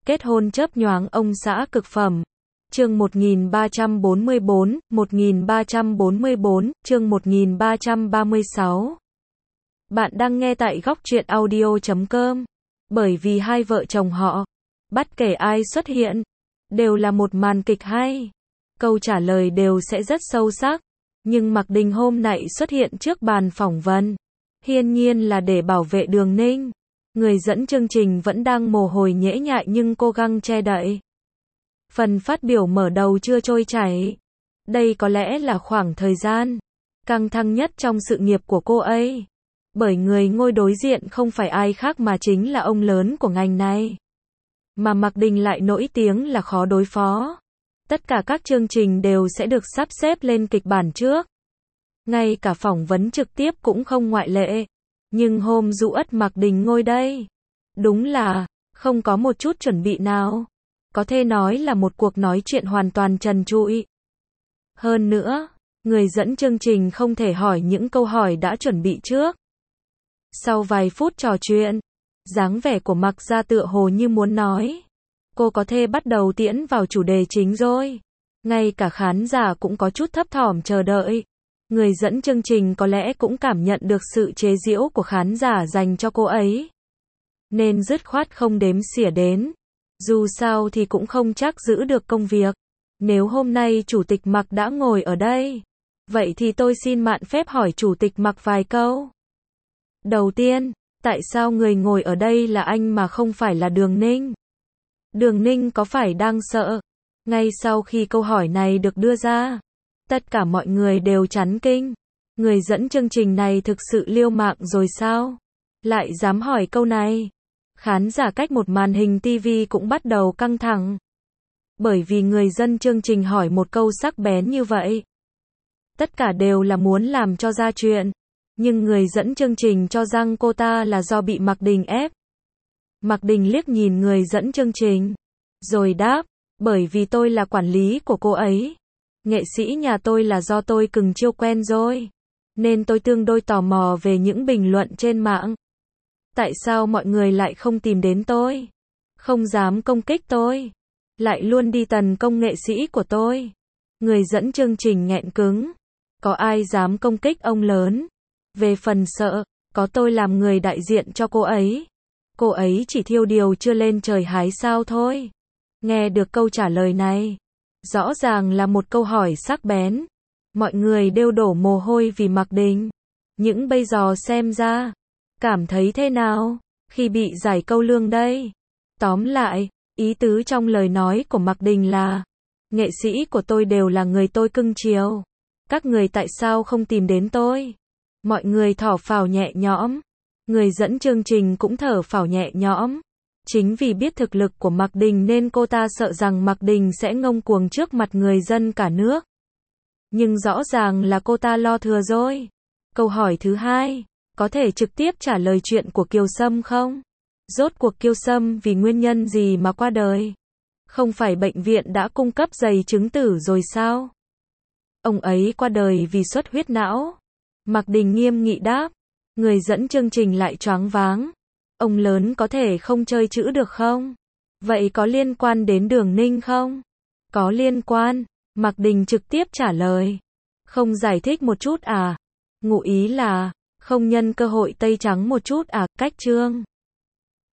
Kết hôn chớp nhoáng ông xã cực phẩm. Chương 1344, chương 1336. Bạn đang nghe tại góc truyện audio.com. Bởi vì hai vợ chồng họ, bất kể ai xuất hiện, đều là một màn kịch hay. Câu trả lời đều sẽ rất sâu sắc. Nhưng Mạc Đình hôm nãy xuất hiện trước bàn phỏng vấn, hiển nhiên là để bảo vệ Đường Ninh. Người dẫn chương trình vẫn đang mồ hôi nhễ nhại nhưng cố gắng che đậy. Phần phát biểu mở đầu chưa trôi chảy. Đây có lẽ là khoảng thời gian căng thẳng nhất trong sự nghiệp của cô ấy. Bởi người ngồi đối diện không phải ai khác mà chính là ông lớn của ngành này. Mà Mạc Đình lại nổi tiếng là khó đối phó. Tất cả các chương trình đều sẽ được sắp xếp lên kịch bản trước. Ngay cả phỏng vấn trực tiếp cũng không ngoại lệ. Nhưng hôm dụ ất Mạc Đình ngồi đây, đúng là không có một chút chuẩn bị nào. Có thể nói là một cuộc nói chuyện hoàn toàn trần trụi. Hơn nữa, người dẫn chương trình không thể hỏi những câu hỏi đã chuẩn bị trước. Sau vài phút trò chuyện, dáng vẻ của Mạc Gia tựa hồ như muốn nói, cô có thể bắt đầu tiễn vào chủ đề chính rồi. Ngay cả khán giả cũng có chút thấp thỏm chờ đợi. Người dẫn chương trình có lẽ cũng cảm nhận được sự chế giễu của khán giả dành cho cô ấy, nên dứt khoát không đếm xỉa đến. Dù sao thì cũng không chắc giữ được công việc. Nếu hôm nay Chủ tịch Mạc đã ngồi ở đây, vậy thì tôi xin mạn phép hỏi Chủ tịch Mạc vài câu. Đầu tiên, tại sao người ngồi ở đây là anh mà không phải là Đường Ninh? Đường Ninh có phải đang sợ? Ngay sau khi câu hỏi này được đưa ra, tất cả mọi người đều chấn kinh. Người dẫn chương trình này thực sự liều mạng rồi sao? Lại dám hỏi câu này. Khán giả cách một màn hình TV cũng bắt đầu căng thẳng. Bởi vì người dẫn chương trình hỏi một câu sắc bén như vậy. Tất cả đều là muốn làm cho ra chuyện. Nhưng người dẫn chương trình cho rằng cô ta là do bị Mạc Đình ép. Mạc Đình liếc nhìn người dẫn chương trình, rồi đáp, bởi vì tôi là quản lý của cô ấy. Nghệ sĩ nhà tôi là do tôi cưng chiêu quen rồi. Nên tôi tương đối tò mò về những bình luận trên mạng. Tại sao mọi người lại không tìm đến tôi? Không dám công kích tôi. Lại luôn đi tấn công nghệ sĩ của tôi. Người dẫn chương trình nghẹn cứng. Có ai dám công kích ông lớn? Về phần sợ, có tôi làm người đại diện cho cô ấy. Cô ấy chỉ thiêu điều chưa lên trời hái sao thôi. Nghe được câu trả lời này, rõ ràng là một câu hỏi sắc bén. Mọi người đều đổ mồ hôi vì Mạc Đình. Những bây giờ xem ra, cảm thấy thế nào khi bị giải câu lương đây? Tóm lại, ý tứ trong lời nói của Mạc Đình là, nghệ sĩ của tôi đều là người tôi cưng chiều. Các người tại sao không tìm đến tôi? Mọi người thở phào nhẹ nhõm. Người dẫn chương trình cũng thở phào nhẹ nhõm. Chính vì biết thực lực của Mạc Đình nên cô ta sợ rằng Mạc Đình sẽ ngông cuồng trước mặt người dân cả nước. Nhưng rõ ràng là cô ta lo thừa rồi. Câu hỏi thứ hai, có thể trực tiếp trả lời chuyện của Kiều Sâm không? Rốt cuộc Kiều Sâm vì nguyên nhân gì mà qua đời? Không phải bệnh viện đã cung cấp giấy chứng tử rồi sao? Ông ấy qua đời vì xuất huyết não. Mạc Đình nghiêm nghị đáp. Người dẫn chương trình lại choáng váng. Ông lớn có thể không chơi chữ được không? Vậy có liên quan đến Đường Ninh không? Có liên quan. Mạc Đình trực tiếp trả lời. Không giải thích một chút à? Ngụ ý là, không nhân cơ hội tẩy trắng một chút à? Cách chương